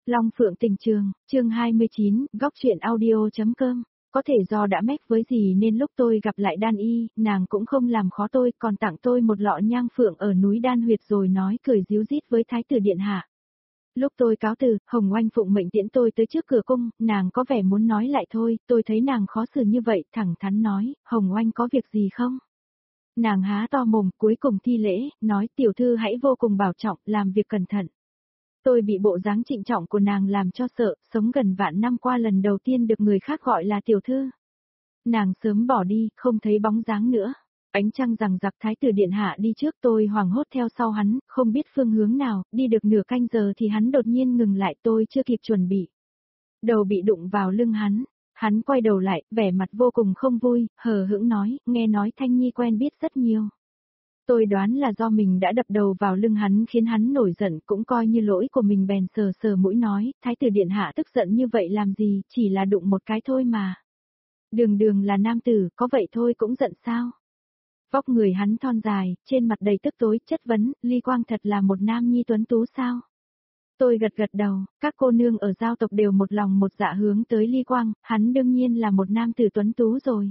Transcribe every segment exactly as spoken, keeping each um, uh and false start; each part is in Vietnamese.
Long Phượng Tình Trường, chương hai mươi chín, góc truyện audio.com. Có thể do đã mách với gì nên lúc tôi gặp lại Đan Y, nàng cũng không làm khó tôi, còn tặng tôi một lọ nhang phượng ở núi Đan Huyệt rồi nói cười díu dít với Thái tử điện hạ. Lúc tôi cáo từ, Hồng Oanh phụng mệnh tiễn tôi tới trước cửa cung, nàng có vẻ muốn nói lại thôi, tôi thấy nàng khó xử như vậy, thẳng thắn nói, Hồng Oanh có việc gì không? Nàng há to mồm, cuối cùng thi lễ, nói tiểu thư hãy vô cùng bảo trọng, làm việc cẩn thận. Tôi bị bộ dáng trịnh trọng của nàng làm cho sợ, sống gần vạn năm qua lần đầu tiên được người khác gọi là tiểu thư. Nàng sớm bỏ đi, không thấy bóng dáng nữa. Ánh trăng rằng giặc Thái tử điện hạ đi trước, tôi hoảng hốt theo sau hắn, không biết phương hướng nào, đi được nửa canh giờ thì hắn đột nhiên ngừng lại, tôi chưa kịp chuẩn bị. Đầu bị đụng vào lưng hắn, hắn quay đầu lại, vẻ mặt vô cùng không vui, hờ hững nói, nghe nói Thanh Nhi quen biết rất nhiều. Tôi đoán là do mình đã đập đầu vào lưng hắn khiến hắn nổi giận, cũng coi như lỗi của mình, bèn sờ sờ mũi nói, Thái tử điện hạ tức giận như vậy làm gì, chỉ là đụng một cái thôi mà. Đường đường là nam tử, có vậy thôi cũng giận sao? Vóc người hắn thon dài, trên mặt đầy tức tối, chất vấn, Ly Quang thật là một nam nhi tuấn tú sao? Tôi gật gật đầu, các cô nương ở giao tộc đều một lòng một dạ hướng tới Ly Quang, hắn đương nhiên là một nam tử tuấn tú rồi.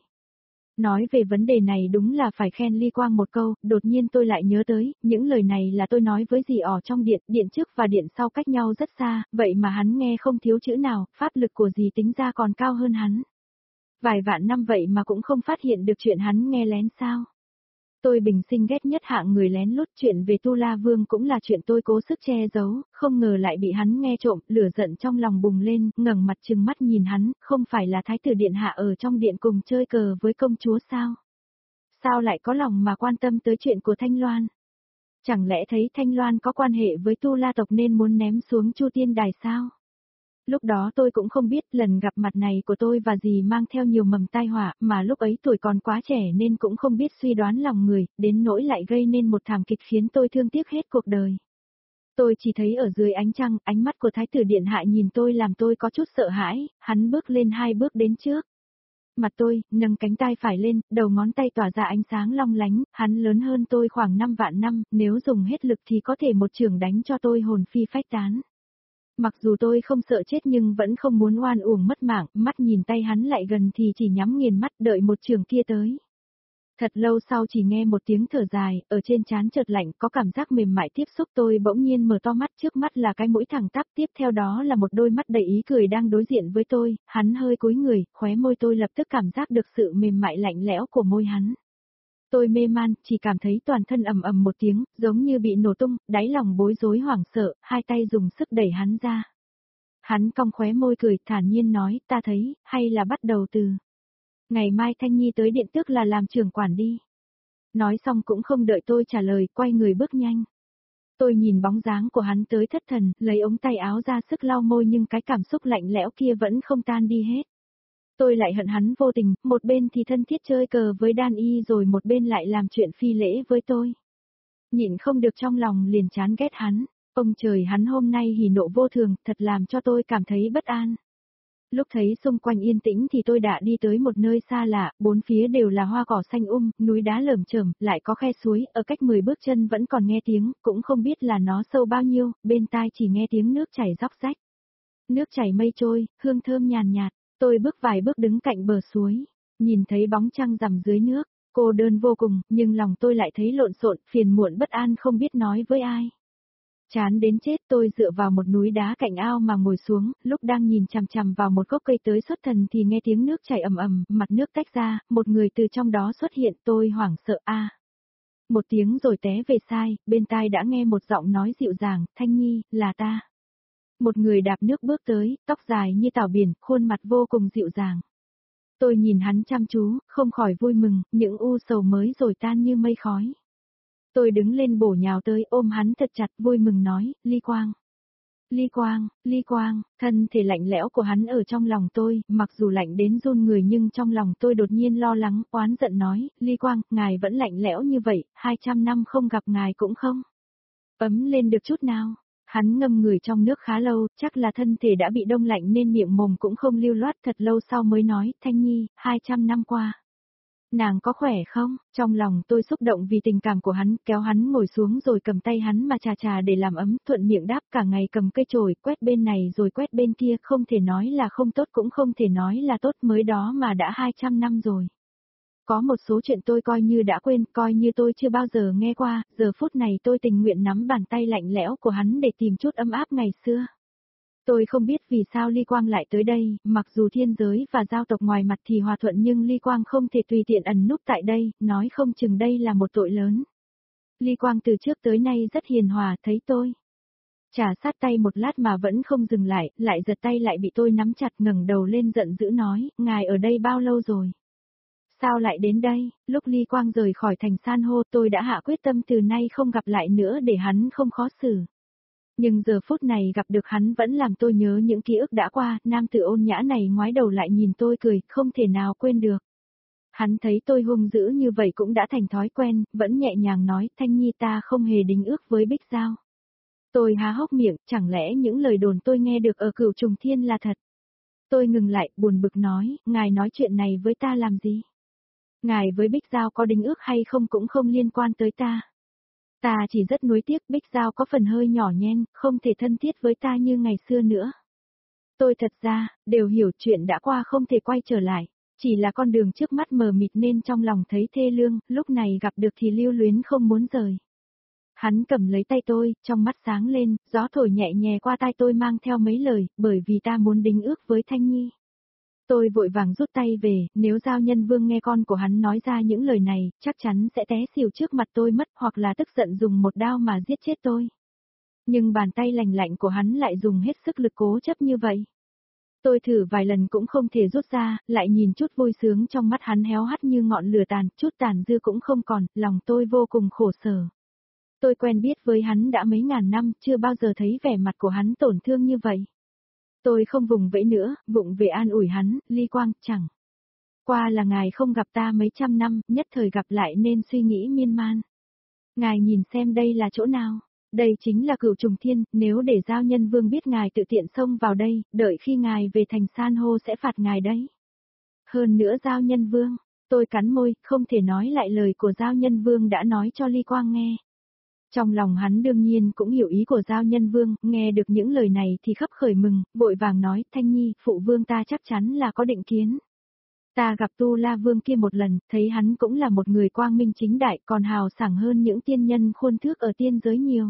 Nói về vấn đề này đúng là phải khen Ly Quang một câu, đột nhiên tôi lại nhớ tới, những lời này là tôi nói với dì ỏ trong điện, điện trước và điện sau cách nhau rất xa, vậy mà hắn nghe không thiếu chữ nào, pháp lực của dì tính ra còn cao hơn hắn. Vài vạn năm vậy mà cũng không phát hiện được chuyện hắn nghe lén sao. Tôi bình sinh ghét nhất hạng người lén lút, chuyện về Tu La Vương cũng là chuyện tôi cố sức che giấu, không ngờ lại bị hắn nghe trộm, lửa giận trong lòng bùng lên, ngẩng mặt trừng mắt nhìn hắn, không phải là Thái tử điện hạ ở trong điện cùng chơi cờ với công chúa sao? Sao lại có lòng mà quan tâm tới chuyện của Thanh Loan? Chẳng lẽ thấy Thanh Loan có quan hệ với Tu La tộc nên muốn ném xuống Chu Tiên Đài sao? Lúc đó tôi cũng không biết lần gặp mặt này của tôi và dì mang theo nhiều mầm tai họa, mà lúc ấy tuổi còn quá trẻ nên cũng không biết suy đoán lòng người, đến nỗi lại gây nên một thảm kịch khiến tôi thương tiếc hết cuộc đời. Tôi chỉ thấy ở dưới ánh trăng, ánh mắt của Thái tử điện hạ nhìn tôi làm tôi có chút sợ hãi, hắn bước lên hai bước đến trước. Mặt tôi, nâng cánh tay phải lên, đầu ngón tay tỏa ra ánh sáng long lánh, hắn lớn hơn tôi khoảng năm vạn năm, nếu dùng hết lực thì có thể một chưởng đánh cho tôi hồn phi phách tán. Mặc dù tôi không sợ chết nhưng vẫn không muốn oan uổng mất mạng, mắt nhìn tay hắn lại gần thì chỉ nhắm nghiền mắt đợi một trường kia tới. Thật lâu sau chỉ nghe một tiếng thở dài, ở trên trán chợt lạnh có cảm giác mềm mại tiếp xúc, tôi bỗng nhiên mở to mắt, trước mắt là cái mũi thẳng tắp, tiếp theo đó là một đôi mắt đầy ý cười đang đối diện với tôi, hắn hơi cúi người, khóe môi tôi lập tức cảm giác được sự mềm mại lạnh lẽo của môi hắn. Tôi mê man, chỉ cảm thấy toàn thân ầm ầm một tiếng, giống như bị nổ tung, đáy lòng bối rối hoảng sợ, hai tay dùng sức đẩy hắn ra. Hắn cong khóe môi cười, thản nhiên nói, ta thấy, hay là bắt đầu từ ngày mai Thanh Nhi tới điện tước là làm trưởng quản đi. Nói xong cũng không đợi tôi trả lời, quay người bước nhanh. Tôi nhìn bóng dáng của hắn tới thất thần, lấy ống tay áo ra sức lau môi nhưng cái cảm xúc lạnh lẽo kia vẫn không tan đi hết. Tôi lại hận hắn vô tình, một bên thì thân thiết chơi cờ với Đan Y rồi một bên lại làm chuyện phi lễ với tôi. Nhịn không được trong lòng liền chán ghét hắn, ông trời hắn hôm nay hỉ nộ vô thường, thật làm cho tôi cảm thấy bất an. Lúc thấy xung quanh yên tĩnh thì tôi đã đi tới một nơi xa lạ, bốn phía đều là hoa cỏ xanh um, núi đá lởm chởm, lại có khe suối, ở cách mười bước chân vẫn còn nghe tiếng, cũng không biết là nó sâu bao nhiêu, bên tai chỉ nghe tiếng nước chảy róc rách. Nước chảy mây trôi, hương thơm nhàn nhạt. Tôi bước vài bước đứng cạnh bờ suối, nhìn thấy bóng trăng rằm dưới nước, cô đơn vô cùng, nhưng lòng tôi lại thấy lộn xộn, phiền muộn bất an không biết nói với ai. Chán đến chết, tôi dựa vào một núi đá cạnh ao mà ngồi xuống, lúc đang nhìn chằm chằm vào một gốc cây tới xuất thần thì nghe tiếng nước chảy ầm ầm, mặt nước tách ra, một người từ trong đó xuất hiện, tôi hoảng sợ a. Một tiếng rồi té về sai, bên tai đã nghe một giọng nói dịu dàng, Thanh Nhi, là ta. Một người đạp nước bước tới, tóc dài như tảo biển, khuôn mặt vô cùng dịu dàng. Tôi nhìn hắn chăm chú, không khỏi vui mừng, những u sầu mới rồi tan như mây khói. Tôi đứng lên bổ nhào tới ôm hắn thật chặt, vui mừng nói, Ly Quang. Ly Quang, Ly Quang, thân thể lạnh lẽo của hắn ở trong lòng tôi, mặc dù lạnh đến run người nhưng trong lòng tôi đột nhiên lo lắng, oán giận nói, Ly Quang, ngài vẫn lạnh lẽo như vậy, hai trăm năm không gặp ngài cũng không ấm lên được chút nào. Hắn ngâm người trong nước khá lâu, chắc là thân thể đã bị đông lạnh nên miệng mồm cũng không lưu loát, thật lâu sau mới nói, Thanh Nhi, hai trăm năm qua. Nàng có khỏe không? Trong lòng tôi xúc động vì tình cảm của hắn, kéo hắn ngồi xuống rồi cầm tay hắn mà trà trà để làm ấm, thuận miệng đáp cả ngày cầm cây chổi, quét bên này rồi quét bên kia, không thể nói là không tốt cũng không thể nói là tốt, mới đó mà đã hai trăm năm rồi. Có một số chuyện tôi coi như đã quên, coi như tôi chưa bao giờ nghe qua, giờ phút này tôi tình nguyện nắm bàn tay lạnh lẽo của hắn để tìm chút ấm áp ngày xưa. Tôi không biết vì sao Ly Quang lại tới đây, mặc dù thiên giới và giao tộc ngoài mặt thì hòa thuận nhưng Ly Quang không thể tùy tiện ẩn núp tại đây, nói không chừng đây là một tội lớn. Ly Quang từ trước tới nay rất hiền hòa, thấy tôi trà sát tay một lát mà vẫn không dừng lại, lại giật tay lại bị tôi nắm chặt, ngẩng đầu lên giận dữ nói, ngài ở đây bao lâu rồi? Sao lại đến đây? Lúc Ly Quang rời khỏi thành san hô tôi đã hạ quyết tâm từ nay không gặp lại nữa để hắn không khó xử. Nhưng giờ phút này gặp được hắn vẫn làm tôi nhớ những ký ức đã qua, nam tử ôn nhã này ngoái đầu lại nhìn tôi cười, không thể nào quên được. Hắn thấy tôi hung dữ như vậy cũng đã thành thói quen, vẫn nhẹ nhàng nói, Thanh Nhi ta không hề đính ước với Bích Giao. Tôi há hốc miệng, chẳng lẽ những lời đồn tôi nghe được ở Cửu Trùng Thiên là thật? Tôi ngừng lại, buồn bực nói, ngài nói chuyện này với ta làm gì? Ngài với Bích Giao có đính ước hay không cũng không liên quan tới ta. Ta chỉ rất nuối tiếc Bích Giao có phần hơi nhỏ nhen, không thể thân thiết với ta như ngày xưa nữa. Tôi thật ra, đều hiểu chuyện đã qua không thể quay trở lại, chỉ là con đường trước mắt mờ mịt nên trong lòng thấy thê lương, lúc này gặp được thì lưu luyến không muốn rời. Hắn cầm lấy tay tôi, trong mắt sáng lên, gió thổi nhẹ nhẹ qua tai tôi mang theo mấy lời, bởi vì ta muốn đính ước với Thanh Nhi. Tôi vội vàng rút tay về, nếu Giao Nhân Vương nghe con của hắn nói ra những lời này, chắc chắn sẽ té xỉu trước mặt tôi mất hoặc là tức giận dùng một đao mà giết chết tôi. Nhưng bàn tay lành lạnh của hắn lại dùng hết sức lực cố chấp như vậy. Tôi thử vài lần cũng không thể rút ra, lại nhìn chút vui sướng trong mắt hắn héo hắt như ngọn lửa tàn, chút tàn dư cũng không còn, lòng tôi vô cùng khổ sở. Tôi quen biết với hắn đã mấy ngàn năm, chưa bao giờ thấy vẻ mặt của hắn tổn thương như vậy. Tôi không vùng vẫy nữa, vụng về an ủi hắn, Ly Quang, chẳng qua là ngài không gặp ta mấy trăm năm, nhất thời gặp lại nên suy nghĩ miên man. Ngài nhìn xem đây là chỗ nào? Đây chính là Cửu Trùng Thiên, nếu để Giao Nhân Vương biết ngài tự tiện xông vào đây, đợi khi ngài về thành san hô sẽ phạt ngài đấy. Hơn nữa Giao Nhân Vương, tôi cắn môi, không thể nói lại lời của Giao Nhân Vương đã nói cho Ly Quang nghe. Trong lòng hắn đương nhiên cũng hiểu ý của Giao Nhân Vương, nghe được những lời này thì khấp khởi mừng, vội vàng nói, Thanh Nhi, phụ vương ta chắc chắn là có định kiến. Ta gặp Tu La Vương kia một lần, thấy hắn cũng là một người quang minh chính đại, còn hào sảng hơn những tiên nhân khuôn thước ở tiên giới nhiều.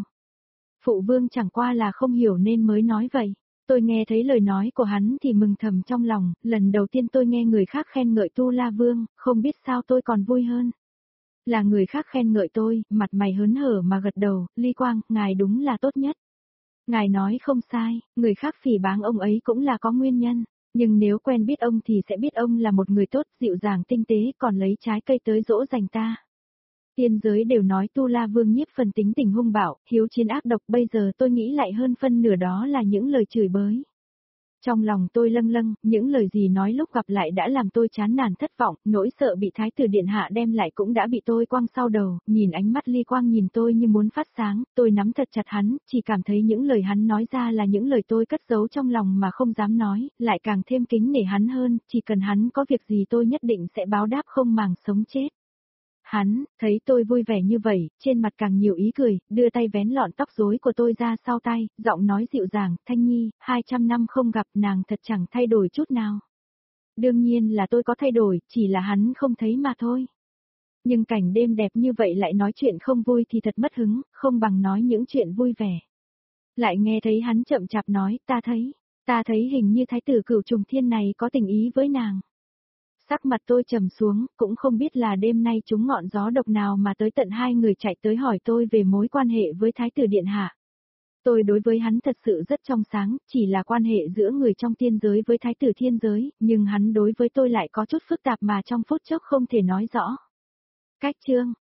Phụ vương chẳng qua là không hiểu nên mới nói vậy. Tôi nghe thấy lời nói của hắn thì mừng thầm trong lòng, lần đầu tiên tôi nghe người khác khen ngợi Tu La Vương, không biết sao tôi còn vui hơn. Là người khác khen ngợi tôi, mặt mày hớn hở mà gật đầu, Ly Quang, ngài đúng là tốt nhất. Ngài nói không sai, người khác phỉ báng ông ấy cũng là có nguyên nhân, nhưng nếu quen biết ông thì sẽ biết ông là một người tốt, dịu dàng tinh tế, còn lấy trái cây tới dỗ dành ta. Tiên giới đều nói Tu La Vương nhiếp phần tính tình hung bạo, hiếu chiến ác độc, bây giờ tôi nghĩ lại hơn phân nửa đó là những lời chửi bới. Trong lòng tôi lâng lâng, những lời gì nói lúc gặp lại đã làm tôi chán nản thất vọng, nỗi sợ bị Thái tử Điện Hạ đem lại cũng đã bị tôi quăng sau đầu, nhìn ánh mắt Ly Quang nhìn tôi như muốn phát sáng, tôi nắm thật chặt hắn, chỉ cảm thấy những lời hắn nói ra là những lời tôi cất giấu trong lòng mà không dám nói, lại càng thêm kính nể hắn hơn, chỉ cần hắn có việc gì tôi nhất định sẽ báo đáp không màng sống chết. Hắn, thấy tôi vui vẻ như vậy, trên mặt càng nhiều ý cười, đưa tay vén lọn tóc rối của tôi ra sau tay, giọng nói dịu dàng, Thanh Nhi, hai trăm năm không gặp nàng thật chẳng thay đổi chút nào. Đương nhiên là tôi có thay đổi, chỉ là hắn không thấy mà thôi. Nhưng cảnh đêm đẹp như vậy lại nói chuyện không vui thì thật mất hứng, không bằng nói những chuyện vui vẻ. Lại nghe thấy hắn chậm chạp nói, ta thấy, ta thấy hình như thái tử Cửu Trùng Thiên này có tình ý với nàng. Sắc mặt tôi trầm xuống, cũng không biết là đêm nay chúng ngọn gió độc nào mà tới tận hai người chạy tới hỏi tôi về mối quan hệ với Thái tử Điện Hạ. Tôi đối với hắn thật sự rất trong sáng, chỉ là quan hệ giữa người trong tiên giới với Thái tử thiên giới, nhưng hắn đối với tôi lại có chút phức tạp mà trong phút chốc không thể nói rõ. Cách chương